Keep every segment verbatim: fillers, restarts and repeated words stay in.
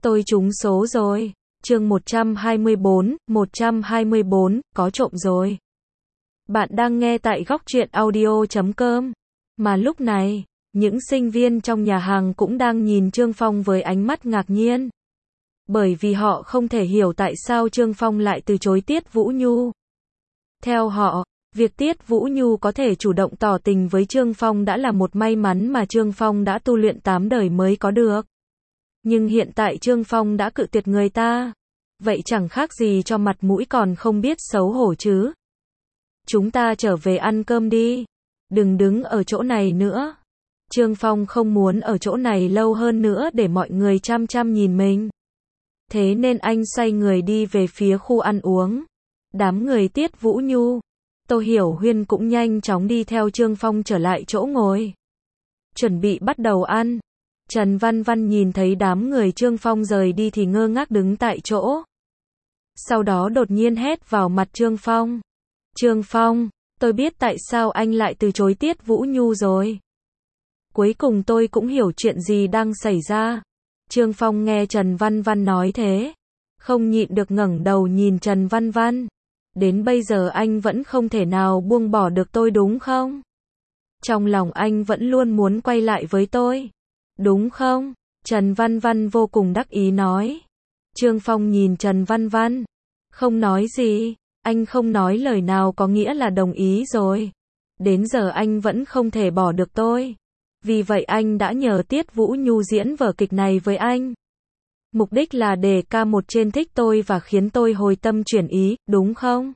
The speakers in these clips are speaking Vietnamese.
Tôi trúng số rồi. Chương một trăm hai mươi bốn, một trăm hai mươi bốn, có trộm rồi. Bạn đang nghe tại góc truyện audio chấm com. Mà lúc này, những sinh viên trong nhà hàng cũng đang nhìn Trương Phong với ánh mắt ngạc nhiên. Bởi vì họ không thể hiểu tại sao Trương Phong lại từ chối Tiết Vũ Nhu. Theo họ, việc Tiết Vũ Nhu có thể chủ động tỏ tình với Trương Phong đã là một may mắn mà Trương Phong đã tu luyện tám đời mới có được. Nhưng hiện tại Trương Phong đã cự tuyệt người ta. Vậy chẳng khác gì cho mặt mũi còn không biết xấu hổ chứ. Chúng ta trở về ăn cơm đi. Đừng đứng ở chỗ này nữa. Trương Phong không muốn ở chỗ này lâu hơn nữa để mọi người chăm chăm nhìn mình. Thế nên anh xoay người đi về phía khu ăn uống. Đám người Tiết Vũ Nhu, Tô Hiểu Huyên cũng nhanh chóng đi theo Trương Phong trở lại chỗ ngồi. Chuẩn bị bắt đầu ăn. Trần Văn Văn nhìn thấy đám người Trương Phong rời đi thì ngơ ngác đứng tại chỗ. Sau đó đột nhiên hét vào mặt Trương Phong. Trương Phong, tôi biết tại sao anh lại từ chối Tiết Vũ Nhu rồi. Cuối cùng tôi cũng hiểu chuyện gì đang xảy ra. Trương Phong nghe Trần Văn Văn nói thế, không nhịn được ngẩng đầu nhìn Trần Văn Văn. Đến bây giờ anh vẫn không thể nào buông bỏ được tôi đúng không? Trong lòng anh vẫn luôn muốn quay lại với tôi. Đúng không? Trần Văn Văn vô cùng đắc ý nói. Trương Phong nhìn Trần Văn Văn, không nói gì, anh không nói lời nào có nghĩa là đồng ý rồi. Đến giờ anh vẫn không thể bỏ được tôi. Vì vậy anh đã nhờ Tiết Vũ Nhu diễn vở kịch này với anh. Mục đích là để ca một trên thích tôi và khiến tôi hồi tâm chuyển ý, đúng không?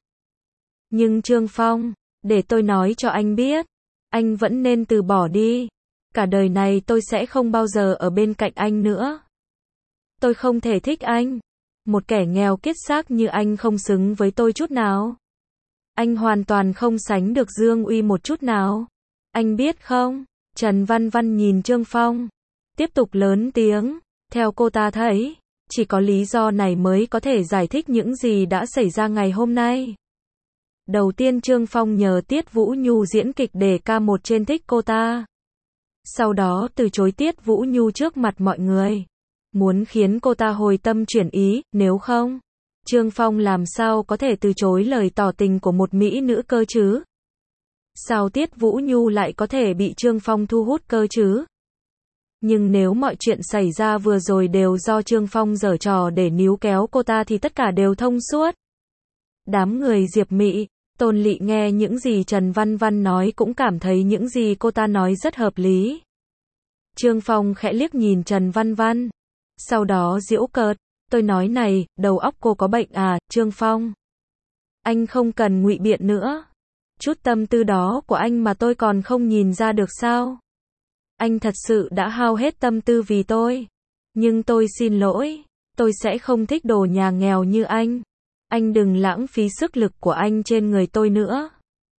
Nhưng Trương Phong, để tôi nói cho anh biết, anh vẫn nên từ bỏ đi. Cả đời này tôi sẽ không bao giờ ở bên cạnh anh nữa. Tôi không thể thích anh. Một kẻ nghèo kiết xác như anh không xứng với tôi chút nào. Anh hoàn toàn không sánh được Dương Uy một chút nào. Anh biết không? Trần Văn Văn nhìn Trương Phong, tiếp tục lớn tiếng. Theo cô ta thấy, chỉ có lý do này mới có thể giải thích những gì đã xảy ra ngày hôm nay. Đầu tiên Trương Phong nhờ Tiết Vũ Nhu diễn kịch để ca một trên thích cô ta. Sau đó từ chối Tiết Vũ Nhu trước mặt mọi người. Muốn khiến cô ta hồi tâm chuyển ý, nếu không, Trương Phong làm sao có thể từ chối lời tỏ tình của một mỹ nữ cơ chứ? Sao Tiết Vũ Nhu lại có thể bị Trương Phong thu hút cơ chứ? Nhưng nếu mọi chuyện xảy ra vừa rồi đều do Trương Phong giở trò để níu kéo cô ta thì tất cả đều thông suốt. Đám người Diệp Mị, Tôn Lị nghe những gì Trần Văn Văn nói cũng cảm thấy những gì cô ta nói rất hợp lý. Trương Phong khẽ liếc nhìn Trần Văn Văn. Sau đó giễu cợt, tôi nói này, đầu óc cô có bệnh à, Trương Phong. Anh không cần ngụy biện nữa. Chút tâm tư đó của anh mà tôi còn không nhìn ra được sao? Anh thật sự đã hao hết tâm tư vì tôi. Nhưng tôi xin lỗi, tôi sẽ không thích đồ nhà nghèo như anh. Anh đừng lãng phí sức lực của anh trên người tôi nữa.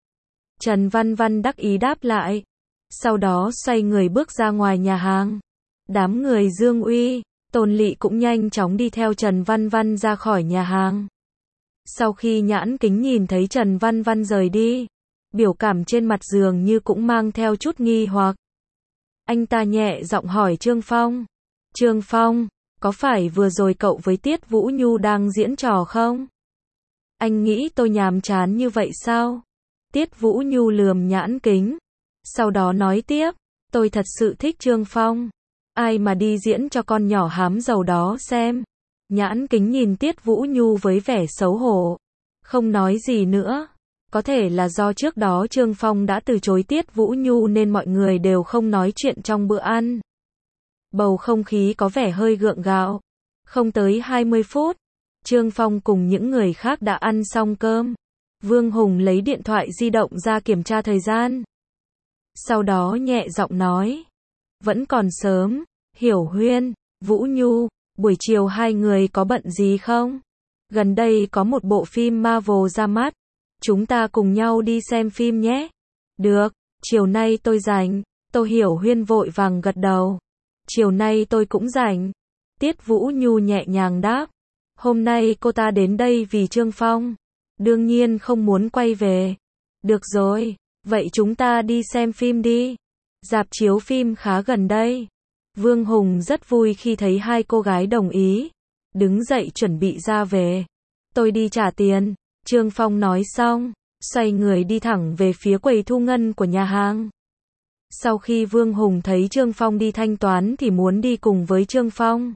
Trần Văn Văn đắc ý đáp lại. Sau đó xoay người bước ra ngoài nhà hàng. Đám người Dương Uy, Tôn Lị cũng nhanh chóng đi theo Trần Văn Văn ra khỏi nhà hàng. Sau khi Nhãn Kính nhìn thấy Trần Văn Văn rời đi, biểu cảm trên mặt dường như cũng mang theo chút nghi hoặc. Anh ta nhẹ giọng hỏi Trương Phong. Trương Phong, có phải vừa rồi cậu với Tiết Vũ Nhu đang diễn trò không? Anh nghĩ tôi nhàm chán như vậy sao? Tiết Vũ Nhu lườm Nhãn Kính. Sau đó nói tiếp, tôi thật sự thích Trương Phong. Ai mà đi diễn cho con nhỏ hám giàu đó xem. Nhãn Kính nhìn Tiết Vũ Nhu với vẻ xấu hổ. Không nói gì nữa. Có thể là do trước đó Trương Phong đã từ chối Tiết Vũ Nhu nên mọi người đều không nói chuyện trong bữa ăn. Bầu không khí có vẻ hơi gượng gạo. Không tới hai mươi phút, Trương Phong cùng những người khác đã ăn xong cơm. Vương Hùng lấy điện thoại di động ra kiểm tra thời gian. Sau đó nhẹ giọng nói. Vẫn còn sớm, Hiểu Huyên, Vũ Nhu, buổi chiều hai người có bận gì không? Gần đây có một bộ phim Marvel ra mắt. Chúng ta cùng nhau đi xem phim nhé. Được, chiều nay tôi rảnh. Tô Hiểu Huyên vội vàng gật đầu. Chiều nay tôi cũng rảnh. Tiết Vũ Nhu nhẹ nhàng đáp. Hôm nay cô ta đến đây vì Trương Phong. Đương nhiên không muốn quay về. Được rồi, vậy chúng ta đi xem phim đi. Rạp chiếu phim khá gần đây. Vương Hùng rất vui khi thấy hai cô gái đồng ý, đứng dậy chuẩn bị ra về. Tôi đi trả tiền, Trương Phong nói xong, xoay người đi thẳng về phía quầy thu ngân của nhà hàng. Sau khi Vương Hùng thấy Trương Phong đi thanh toán thì muốn đi cùng với Trương Phong.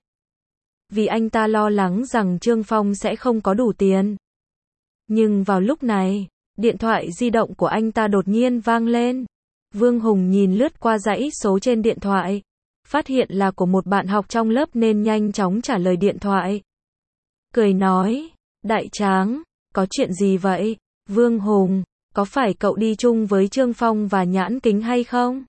Vì anh ta lo lắng rằng Trương Phong sẽ không có đủ tiền. Nhưng vào lúc này, điện thoại di động của anh ta đột nhiên vang lên. Vương Hùng nhìn lướt qua dãy số trên điện thoại, phát hiện là của một bạn học trong lớp nên nhanh chóng trả lời điện thoại. Cười nói, Đại Tráng, có chuyện gì vậy? Vương Hùng, có phải cậu đi chung với Trương Phong và Nhãn Kính hay không?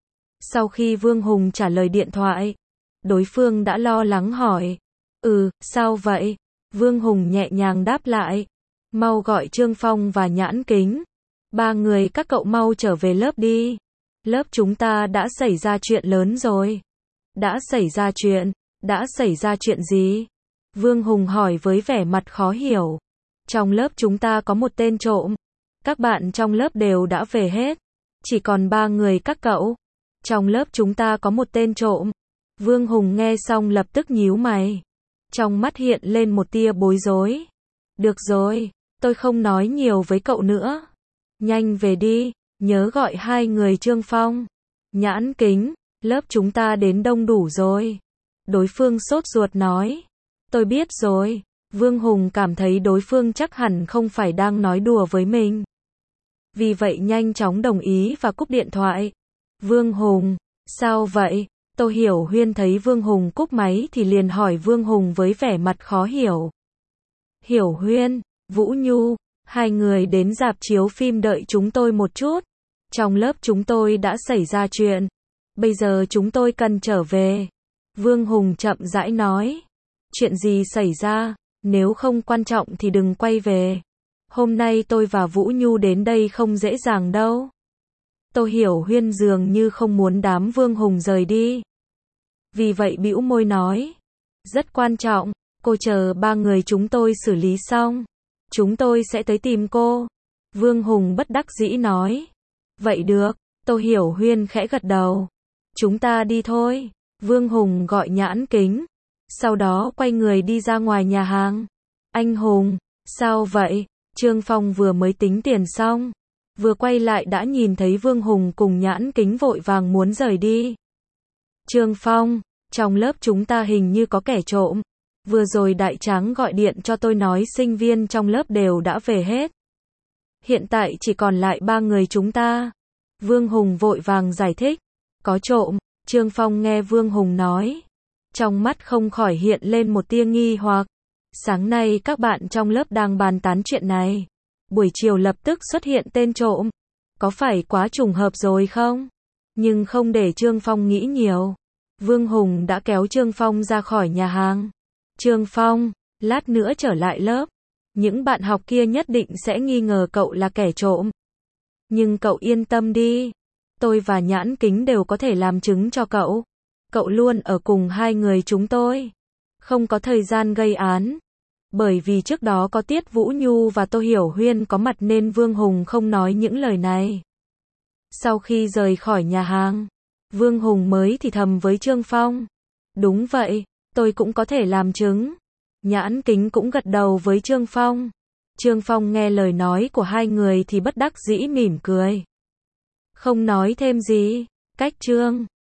Sau khi Vương Hùng trả lời điện thoại, đối phương đã lo lắng hỏi. Ừ, sao vậy? Vương Hùng nhẹ nhàng đáp lại. Mau gọi Trương Phong và Nhãn Kính. Ba người các cậu mau trở về lớp đi. Lớp chúng ta đã xảy ra chuyện lớn rồi. Đã xảy ra chuyện? Đã xảy ra chuyện gì? Vương Hùng hỏi với vẻ mặt khó hiểu. Trong lớp chúng ta có một tên trộm. Các bạn trong lớp đều đã về hết. Chỉ còn ba người các cậu. Trong lớp chúng ta có một tên trộm. Vương Hùng nghe xong lập tức nhíu mày. Trong mắt hiện lên một tia bối rối. Được rồi, tôi không nói nhiều với cậu nữa. Nhanh về đi, nhớ gọi hai người Trương Phong, Nhãn Kính, lớp chúng ta đến đông đủ rồi. Đối phương sốt ruột nói. Tôi biết rồi. Vương Hùng cảm thấy đối phương chắc hẳn không phải đang nói đùa với mình. Vì vậy nhanh chóng đồng ý và cúp điện thoại. Vương Hùng, sao vậy? Tô Hiểu Huyên thấy Vương Hùng cúp máy thì liền hỏi Vương Hùng với vẻ mặt khó hiểu. Hiểu Huyên, Vũ Nhu, hai người đến rạp chiếu phim đợi chúng tôi một chút. Trong lớp chúng tôi đã xảy ra chuyện. Bây giờ chúng tôi cần trở về. Vương Hùng chậm rãi nói. Chuyện gì xảy ra? Nếu không quan trọng thì đừng quay về. Hôm nay tôi và Vũ Nhu đến đây không dễ dàng đâu. Tô Hiểu Huyên dường như không muốn đám Vương Hùng rời đi. Vì vậy bĩu môi nói. Rất quan trọng, cô chờ ba người chúng tôi xử lý xong. Chúng tôi sẽ tới tìm cô. Vương Hùng bất đắc dĩ nói. Vậy được, Tô Hiểu Huyên khẽ gật đầu. Chúng ta đi thôi. Vương Hùng gọi Nhãn Kính. Sau đó quay người đi ra ngoài nhà hàng. Anh Hùng, sao vậy? Trương Phong vừa mới tính tiền xong. Vừa quay lại đã nhìn thấy Vương Hùng cùng Nhãn Kính vội vàng muốn rời đi. Trương Phong, trong lớp chúng ta hình như có kẻ trộm. Vừa rồi Đại Tráng gọi điện cho tôi nói sinh viên trong lớp đều đã về hết. Hiện tại chỉ còn lại ba người chúng ta. Vương Hùng vội vàng giải thích. Có trộm, Trương Phong nghe Vương Hùng nói. Trong mắt không khỏi hiện lên một tia nghi hoặc. Sáng nay các bạn trong lớp đang bàn tán chuyện này. Buổi chiều lập tức xuất hiện tên trộm. Có phải quá trùng hợp rồi không? Nhưng không để Trương Phong nghĩ nhiều. Vương Hùng đã kéo Trương Phong ra khỏi nhà hàng. Trương Phong, lát nữa trở lại lớp. Những bạn học kia nhất định sẽ nghi ngờ cậu là kẻ trộm. Nhưng cậu yên tâm đi. Tôi và Nhãn Kính đều có thể làm chứng cho cậu. Cậu luôn ở cùng hai người chúng tôi. Không có thời gian gây án. Bởi vì trước đó có Tiết Vũ Nhu và Tô Hiểu Huyên có mặt nên Vương Hùng không nói những lời này. Sau khi rời khỏi nhà hàng, Vương Hùng mới thì thầm với Trương Phong. Đúng vậy, tôi cũng có thể làm chứng. Nhãn Kính cũng gật đầu với Trương Phong. Trương Phong nghe lời nói của hai người thì bất đắc dĩ mỉm cười. Không nói thêm gì. Cách Trương